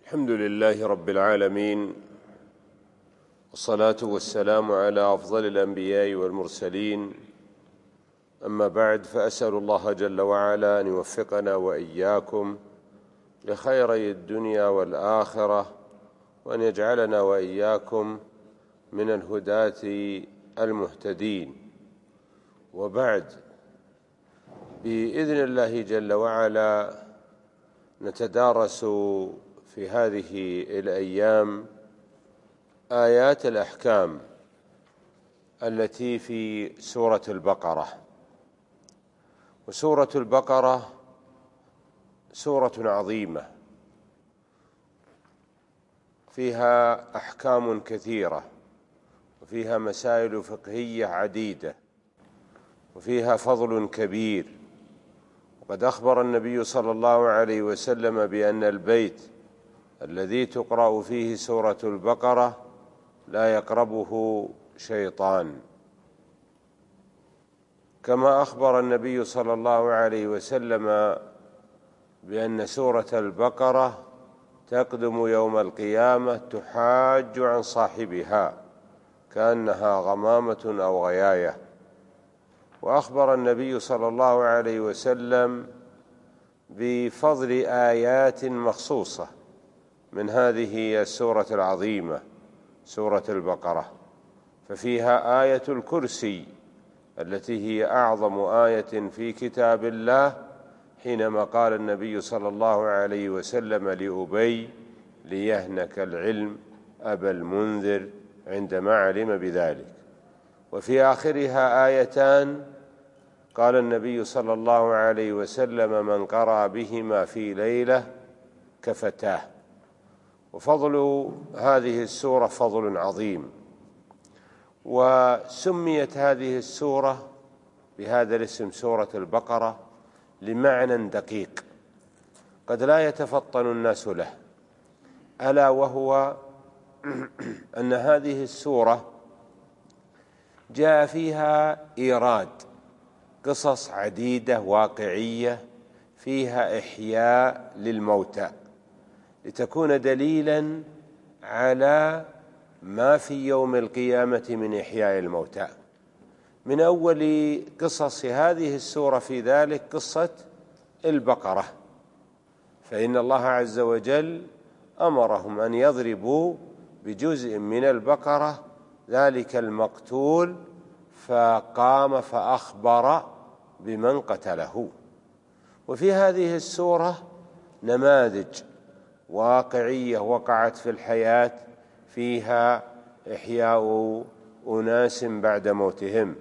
الحمد لله رب العالمين، والصلاة والسلام على أفضل الأنبياء والمرسلين. أما بعد، فأسأل الله جل وعلا أن يوفقنا وإياكم لخيري الدنيا والآخرة، وأن يجعلنا وإياكم من الهداة المهتدين. وبعد، بإذن الله جل وعلا نتدارس في هذه الأيام آيات الأحكام التي في سورة البقرة. وسورة البقرة سورة عظيمة فيها أحكام كثيرة، وفيها مسائل فقهية عديدة، وفيها فضل كبير. وقد أخبر النبي صلى الله عليه وسلم بأن البيت الذي تقرأ فيه سورة البقرة لا يقربه شيطان، كما أخبر النبي صلى الله عليه وسلم بأن سورة البقرة تقدم يوم القيامة تحاج عن صاحبها كأنها غمامة أو غياية. وأخبر النبي صلى الله عليه وسلم بفضل آيات مخصوصة من هذه السورة العظيمة سورة البقرة، ففيها آية الكرسي التي هي أعظم آية في كتاب الله، حينما قال النبي صلى الله عليه وسلم لأبي: ليهنك العلم أبا المنذر، عندما علم بذلك. وفي آخرها آيتان قال النبي صلى الله عليه وسلم: من قرأ بهما في ليلة كفتاه. وفضل هذه السورة فضل عظيم، وسميت هذه السورة بهذا الاسم سورة البقرة لمعنى دقيق قد لا يتفطن الناس له، ألا وهو أن هذه السورة جاء فيها إيراد قصص عديدة واقعية فيها إحياء للموتى، لتكون دليلا على ما في يوم القيامة من إحياء الموتى. من أول قصص هذه السورة في ذلك قصة البقرة، فإن الله عز وجل أمرهم أن يضربوا بجزء من البقرة ذلك المقتول، فقام فأخبر بمن قتله. وفي هذه السورة نماذج واقعية وقعت في الحياة فيها إحياء أناس بعد موتهم.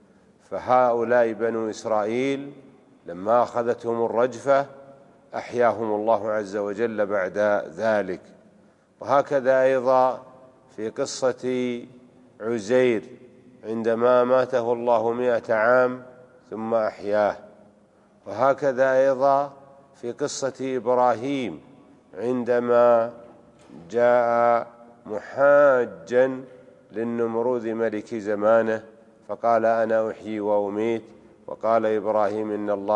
فهؤلاء بنو إسرائيل لما أخذتهم الرجفة أحياهم الله عز وجل بعد ذلك. وهكذا أيضا في قصة عزير عندما ماته الله 100 عام ثم أحياه. وهكذا أيضا في قصة إبراهيم عندما جاء محاجا للنمرود ملك زمانه فقال: أنا أحيي وأميت. وقال إبراهيم: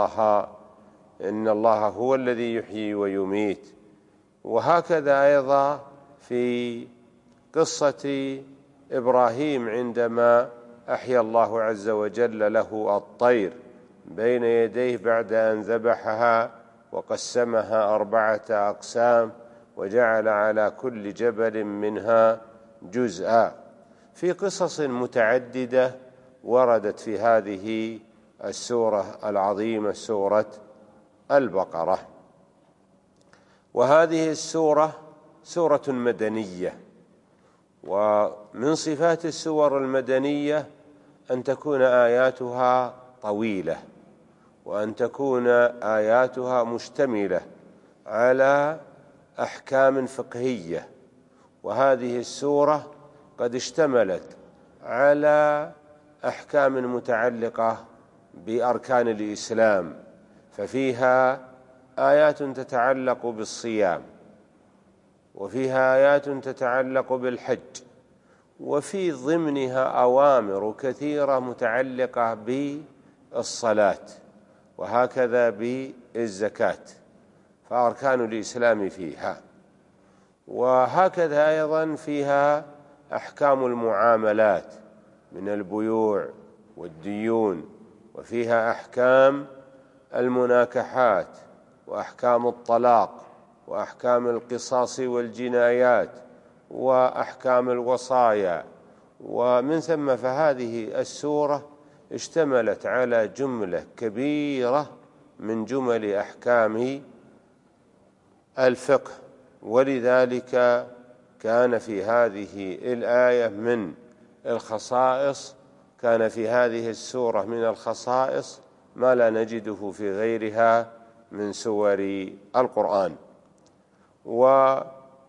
إن الله هو الذي يحيي ويميت. وهكذا أيضا في قصة إبراهيم عندما أحيا الله عز وجل له الطير بين يديه بعد أن ذبحها وقسمها 4 أقسام وجعل على كل جبل منها جزءا. في قصص متعددة وردت في هذه السورة العظيمة سورة البقرة. وهذه السورة سورة مدنية، ومن صفات السور المدنية أن تكون آياتها طويلة، وأن تكون آياتها مشتملة على أحكام فقهية. وهذه السورة قد اشتملت على أحكام متعلقة بأركان الإسلام، ففيها آيات تتعلق بالصيام، وفيها آيات تتعلق بالحج، وفي ضمنها أوامر كثيرة متعلقة بالصلاة، وهكذا بالزكاة، فأركان الإسلام فيها. وهكذا أيضا فيها أحكام المعاملات من البيوع والديون، وفيها أحكام المناكحات وأحكام الطلاق وأحكام القصاص والجنايات وأحكام الوصايا. ومن ثم فهذه السورة اشتملت على جملة كبيرة من جمل أحكام الفقه، ولذلك كان في هذه الآية من الخصائص، كان في هذه السورة من الخصائص ما لا نجده في غيرها من سور القرآن. وبعض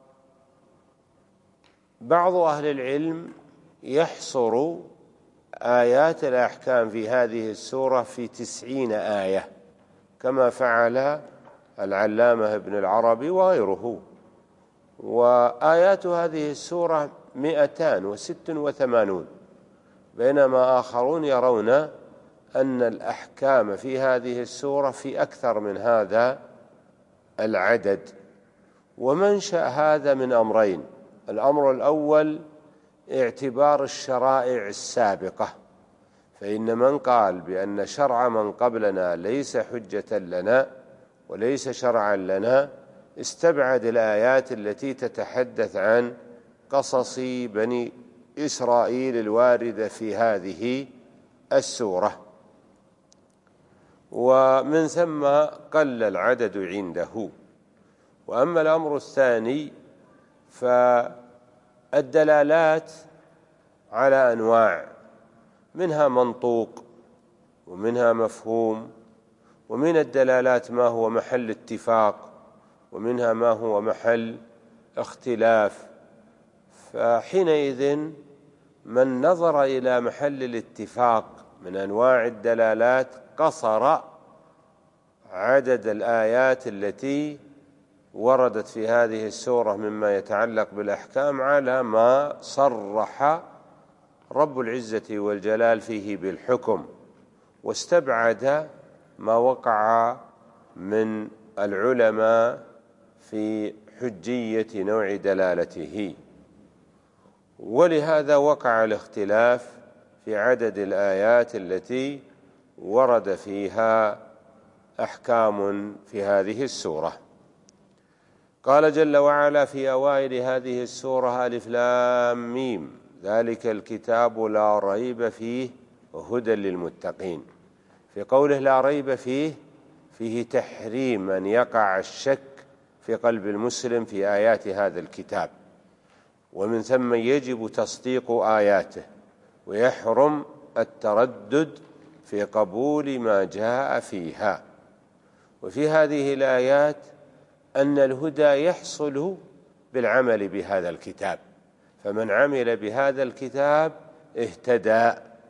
أهل العلم يحصر آيات الأحكام في هذه السورة في 90 آية، كما فعل العلامة ابن العربي وغيره. وآيات هذه السورة 286، بينما آخرون يرون أن الأحكام في هذه السورة في أكثر من هذا العدد. ومنشأ هذا من أمرين: الأمر الأول اعتبار الشرائع السابقة، فإن من قال بأن شرع من قبلنا ليس حجة لنا وليس شرعا لنا استبعد الآيات التي تتحدث عن قصص بني إسرائيل الواردة في هذه السورة، ومن ثم قل العدد عنده. وأما الأمر الثاني فالدلالات على أنواع، منها منطوق ومنها مفهوم، ومن الدلالات ما هو محل اتفاق ومنها ما هو محل اختلاف. فحينئذ من نظر إلى محل الاتفاق من أنواع الدلالات قصر عدد الآيات التي وردت في هذه السورة مما يتعلق بالأحكام على ما صرح رب العزة والجلال فيه بالحكم، واستبعد ما وقع من العلماء في حجية نوع دلالته. ولهذا وقع الاختلاف في عدد الآيات التي ورد فيها أحكام في هذه السورة. قال جل وعلا في أوائل هذه السورة: ألف لام ميم ذلك الكتاب لا ريب فيه هدى للمتقين. في قوله لا ريب فيه تحريم أن يقع الشك في قلب المسلم في آيات هذا الكتاب، ومن ثم يجب تصديق آياته، ويحرم التردد في قبول ما جاء فيها. وفي هذه الآيات أن الهدى يحصل بالعمل بهذا الكتاب، فمن عمل بهذا الكتاب اهتدى.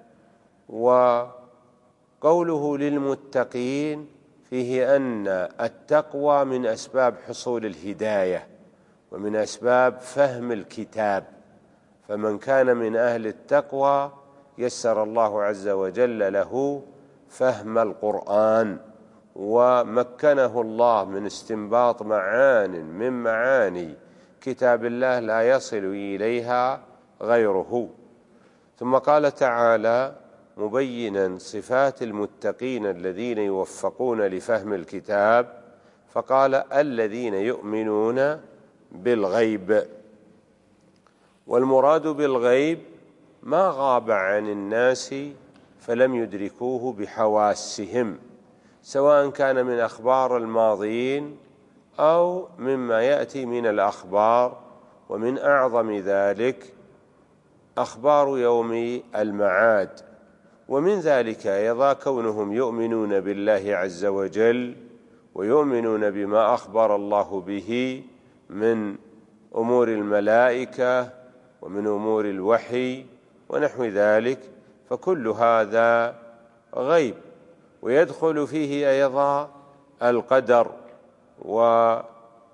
وقوله للمتقين فيه أن التقوى من أسباب حصول الهداية ومن أسباب فهم الكتاب، فمن كان من أهل التقوى يسر الله عز وجل له فهم القرآن، ومكنه الله من استنباط معان من معاني كتاب الله لا يصل إليها غيره. ثم قال تعالى مبينا صفات المتقين الذين يوفقون لفهم الكتاب، فقال: الذين يؤمنون بالغيب. والمراد بالغيب ما غاب عن الناس فلم يدركوه بحواسهم، سواء كان من أخبار الماضين أو مما يأتي من الأخبار، ومن أعظم ذلك أخبار يوم المعاد. ومن ذلك أيضا كونهم يؤمنون بالله عز وجل ويؤمنون بما أخبر الله به من أمور الملائكة ومن أمور الوحي ونحو ذلك، فكل هذا غيب. ويدخل فيه أيضا القدر. وفي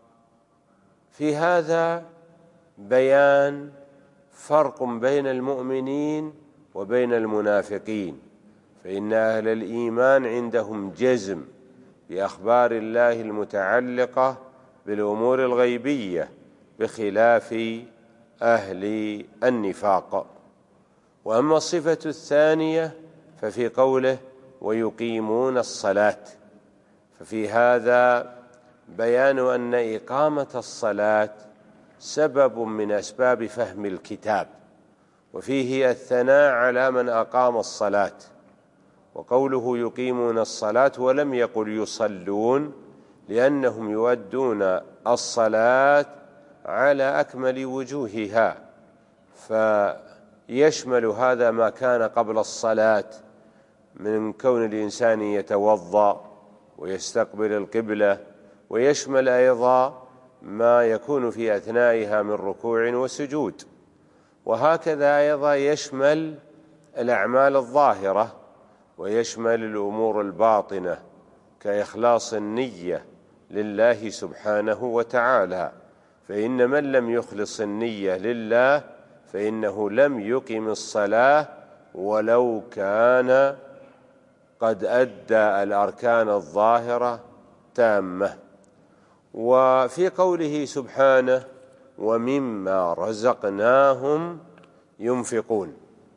هذا بيان فرق بين المؤمنين وبين المنافقين، فإن أهل الإيمان عندهم جزم بأخبار الله المتعلقة بالأمور الغيبية، بخلاف أهل النفاق. وأما الصفة الثانية ففي قوله ويقيمون الصلاة، ففي هذا بيان أن إقامة الصلاة سبب من أسباب فهم الكتاب، وفيه الثناء على من أقام الصلاة. وقوله يقيمون الصلاة ولم يقل يصلون، لأنهم يؤدون الصلاة على أكمل وجوهها، فيشمل هذا ما كان قبل الصلاة من كون الإنسان يتوضأ ويستقبل القبلة، ويشمل أيضا ما يكون في أثنائها من ركوع وسجود، وهكذا أيضا يشمل الأعمال الظاهرة، ويشمل الأمور الباطنة كإخلاص النية لله سبحانه وتعالى، فإن من لم يخلص النية لله فإنه لم يقم الصلاة ولو كان قد أدى الأركان الظاهرة تامة. وفي قوله سبحانه ومما رزقناهم ينفقون،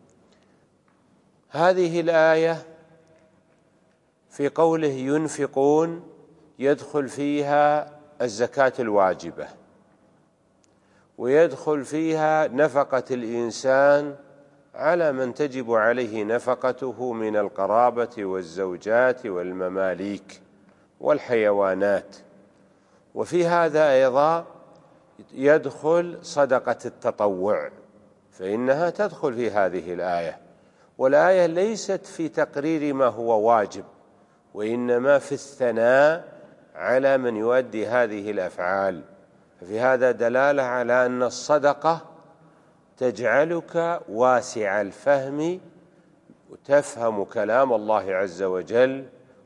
هذه الآية في قوله ينفقون يدخل فيها الزكاة الواجبة، ويدخل فيها نفقة الإنسان على من تجب عليه نفقته من القرابة والزوجات والمماليك والحيوانات. وفي هذا أيضا يدخل صدقة التطوع، فإنها تدخل في هذه الآية. والآية ليست في تقرير ما هو واجب، وإنما في الثناء على من يؤدي هذه الأفعال. ففي هذا دلالة على أن الصدقة تجعلك واسع الفهم، وتفهم كلام الله عز وجل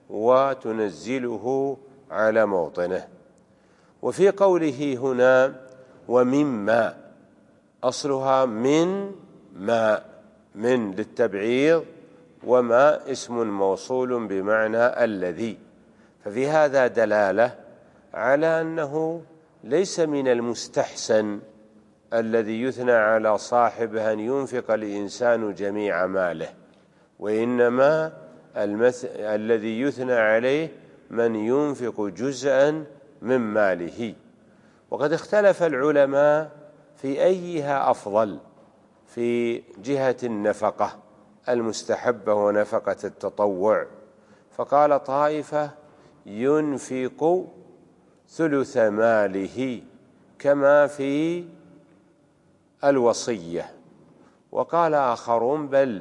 وتنزله على موطنه. وفي قوله هنا ومما، أصلها من ماء، من للتبعيض، وما اسم موصول بمعنى الذي، ففي هذا دلالة على أنه ليس من المستحسن الذي يثنى على صاحبه أن ينفق الإنسان جميع ماله، وإنما الذي يثنى عليه من ينفق جزءا من ماله. وقد اختلف العلماء في أيها أفضل في جهة النفقة المستحبة ونفقة التطوع، فقال طائفة ينفق ثلث ماله كما في الوصية، وقال آخرون بل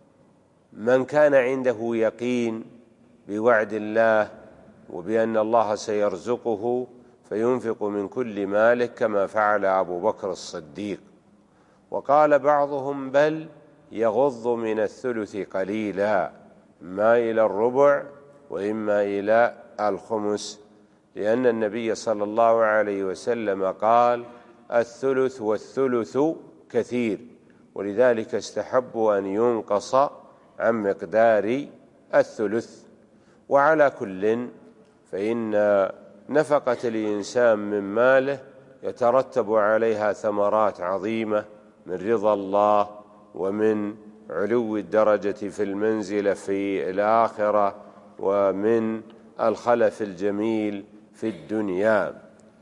من كان عنده يقين بوعد الله وبأن الله سيرزقه فينفق من كل ماله كما فعل أبو بكر الصديق. وقال بعضهم بل يغض من الثلث قليلا، ما إلى الربع وإما إلى الخمس، لأن النبي صلى الله عليه وسلم قال الثلث والثلث كثير، ولذلك استحبوا أن ينقص عن مقدار الثلث. وعلى كل فإن نفقة الإنسان من ماله يترتب عليها ثمرات عظيمة من رضا الله، ومن علو الدرجة في المنزلة في الآخرة، ومن الخلف الجميل في الدنيا.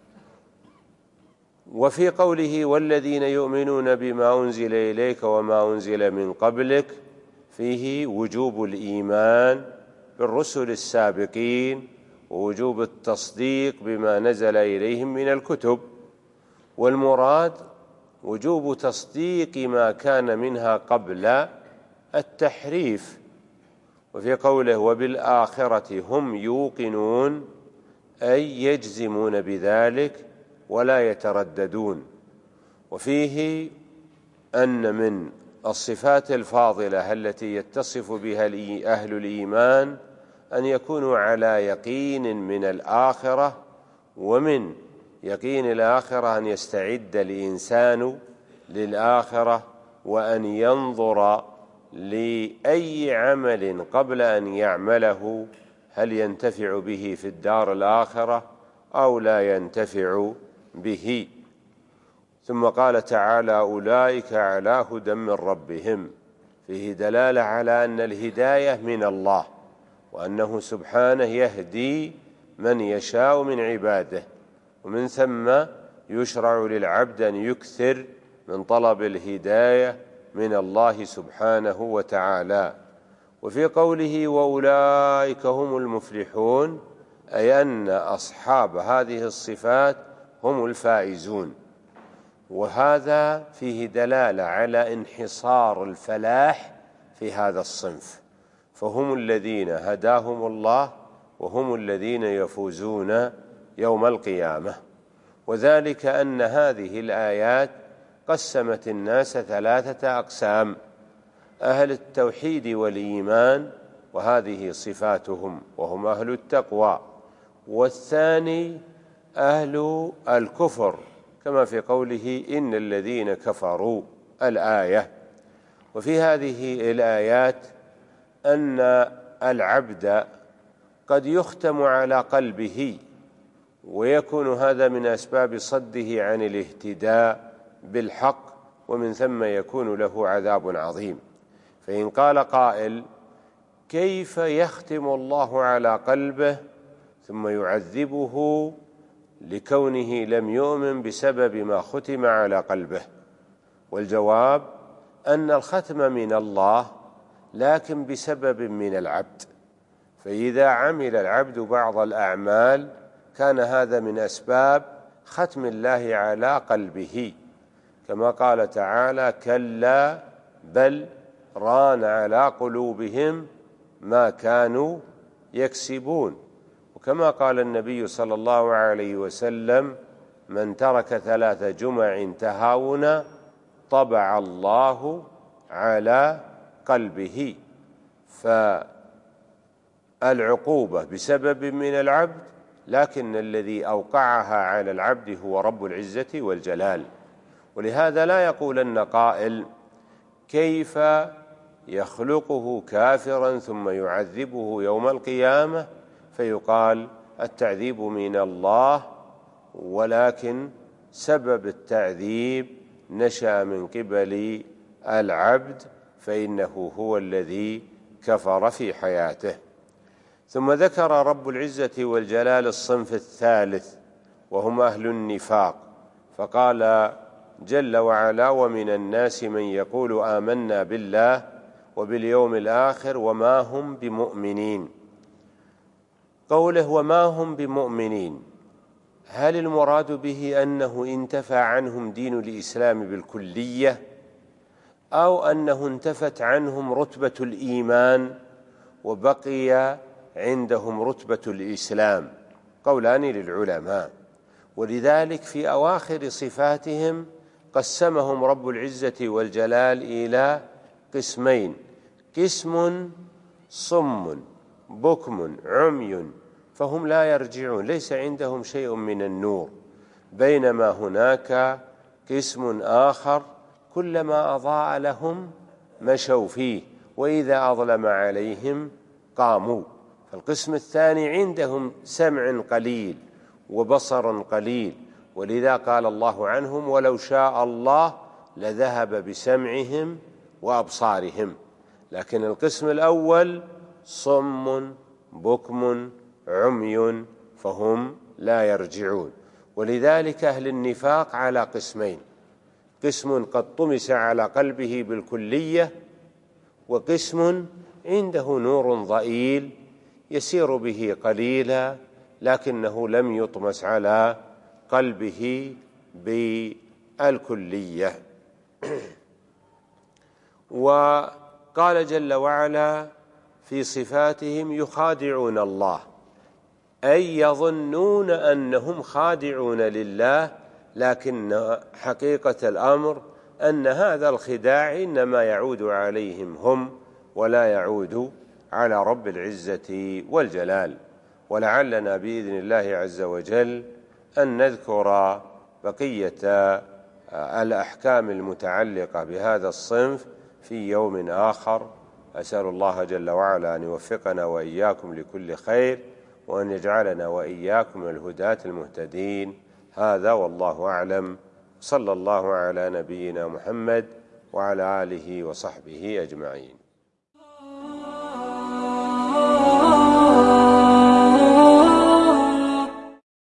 وفي قوله والذين يؤمنون بما أنزل إليك وما أنزل من قبلك فيه وجوب الإيمان بالرسل السابقين، ووجوب التصديق بما نزل إليهم من الكتب، والمراد وجوب تصديق ما كان منها قبل التحريف. وفي قوله وبالآخرة هم يوقنون أي يجزمون بذلك ولا يترددون. وفيه أن من الصفات الفاضلة التي يتصف بها أهل الإيمان أن يكونوا على يقين من الآخرة، ومن يقين الآخرة أن يستعد الإنسان للآخرة، وأن ينظر لأي عمل قبل أن يعمله هل ينتفع به في الدار الآخرة أو لا ينتفع به. ثم قال تعالى: أولئك على هدى من ربهم، فيه دلالة على أن الهداية من الله، وأنه سبحانه يهدي من يشاء من عباده، ومن ثم يشرع للعبد أن يكثر من طلب الهداية من الله سبحانه وتعالى. وفي قوله: وأولئك هم المفلحون، أي أن أصحاب هذه الصفات هم الفائزون، وهذا فيه دلالة على انحصار الفلاح في هذا الصنف، فهم الذين هداهم الله وهم الذين يفوزون يوم القيامة. وذلك أن هذه الآيات قسمت الناس 3 أقسام: أهل التوحيد والإيمان، وهذه صفاتهم وهم أهل التقوى، والثاني أهل الكفر، كما في قوله: إن الذين كفروا الآية. وفي هذه الآيات أن العبد قد يختم على قلبه، ويكون هذا من أسباب صده عن الاهتداء بالحق، ومن ثم يكون له عذاب عظيم. فإن قال قائل: كيف يختم الله على قلبه ثم يعذبه لكونه لم يؤمن بسبب ما ختم على قلبه؟ والجواب أن الختم من الله، لكن بسبب من العبد، فإذا عمل العبد بعض الأعمال كان هذا من أسباب ختم الله على قلبه، كما قال تعالى: كلا بل ران على قلوبهم ما كانوا يكسبون. وكما قال النبي صلى الله عليه وسلم: من ترك 3 جمع تهاونا طبع الله على قلبه. فالعقوبة بسبب من العبد، لكن الذي أوقعها على العبد هو رب العزة والجلال. ولهذا لا يقولن قائل: كيف يخلقه كافرا ثم يعذبه يوم القيامة؟ فيقال: التعذيب من الله، ولكن سبب التعذيب نشأ من قبل العبد، فإنه هو الذي كفر في حياته. ثم ذكر رب العزة والجلال الصنف الثالث، وهم أهل النفاق، فقال جل وعلا: ومن الناس من يقول آمنا بالله وباليوم الآخر وما هم بمؤمنين. قوله وما هم بمؤمنين، هل المراد به أنه انتفى عنهم دين الإسلام بالكلية، أو أنه انتفت عنهم رتبة الإيمان وبقي عندهم رتبة الإسلام؟ قولان للعلماء. ولذلك في أواخر صفاتهم قسمهم رب العزة والجلال إلى قسمين: قسم صم بكم عمي فهم لا يرجعون، ليس عندهم شيء من النور، بينما هناك قسم آخر كلما أضاء لهم مشوا فيه، وإذا أظلم عليهم قاموا. فالقسم الثاني عندهم سمع قليل وبصر قليل، ولذا قال الله عنهم: ولو شاء الله لذهب بسمعهم وأبصارهم. لكن القسم الأول صم بكم عمي فهم لا يرجعون. ولذلك أهل النفاق على قسمين: قسم قد طمس على قلبه بالكلية، وقسم عنده نور ضئيل يسير به قليلا لكنه لم يطمس على قلبه بالكلية. وقال جل وعلا في صفاتهم: يخادعون الله، أي يظنون أنهم خادعون لله، لكن حقيقة الأمر أن هذا الخداع إنما يعود عليهم هم، ولا يعود على رب العزة والجلال. ولعلنا بإذن الله عز وجل أن نذكر بقية الأحكام المتعلقة بهذا الصنف في يوم آخر. أسأل الله جل وعلا أن يوفقنا وإياكم لكل خير، وأن يجعلنا وإياكم الهداة المهتدين. هذا والله أعلم، صلى الله على نبينا محمد وعلى آله وصحبه أجمعين.